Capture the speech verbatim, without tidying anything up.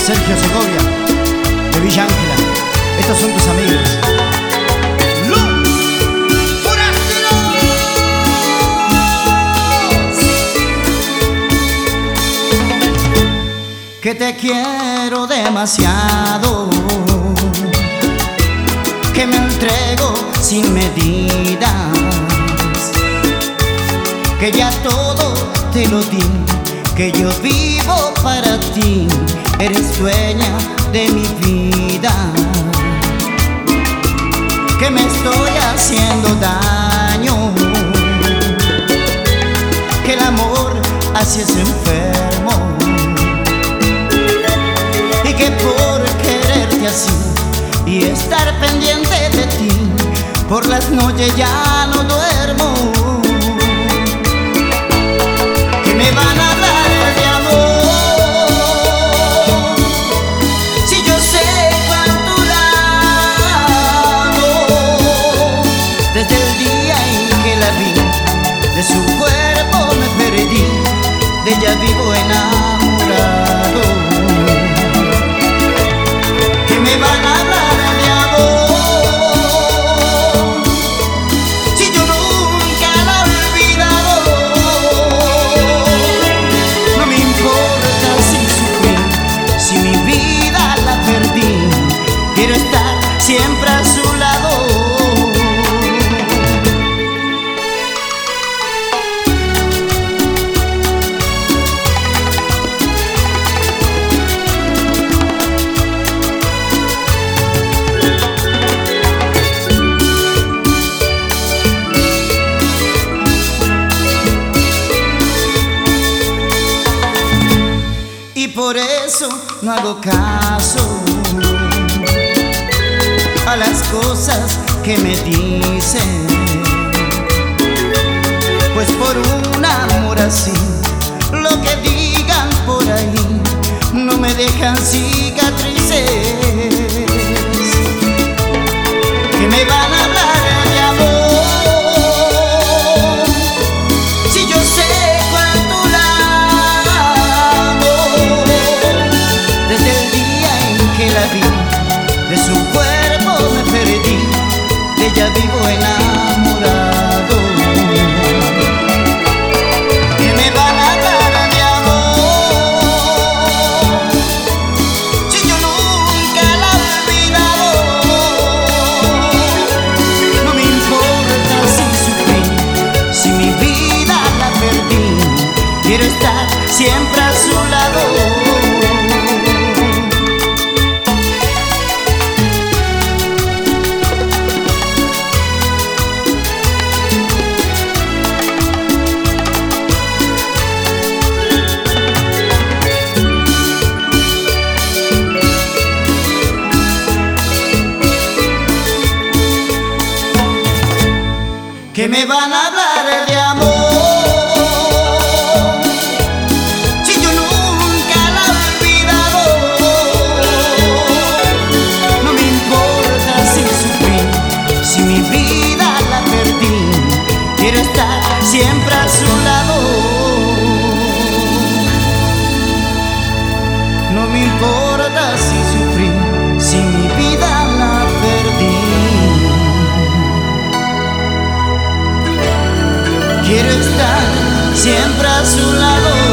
Sergio Segovia, de Villa Ángela. Estos son tus amigos. Que te quiero demasiado, que me entrego sin medidas, que ya todo te lo di, que yo vivo para ti, eres dueña de mi vida, que me estoy haciendo daño, que el amor así es enfermo, y que por quererte así y estar pendiente de ti, por las noches ya no duermo. Que me van a hablar de amor, si yo sé cuánto la amo. Desde el día en que la vi, de su cuerpo me perdí, de ella vivo enamorado. Que me van a hablar de amor, si yo nunca la he olvidado. No me importa si sufrí, si mi vida la perdí, quiero estar siempre a su lado. Y por eso no hago caso a las cosas que me dicen, pues por un amor así, lo que digan por ahí no me dejan cicatrices. Que me van a hablar de amor, si yo sé cuánto la amo. Desde el día en que la vi, de su cuerpo me perdí, de ella vivo enamorado. Que me van a hablar de amor, si yo nunca la he olvidado. No me importa si sufrí, si mi vida la perdí, quiero estar siempre a su lado. Que me van a hablar de amor, si yo nunca la he olvidado. No me importa si sufrí, si mi vida la perdí, quiero estar siempre a su lado. No me importa si sufrí, si mi vida la perdí, quiero estar siempre a su lado.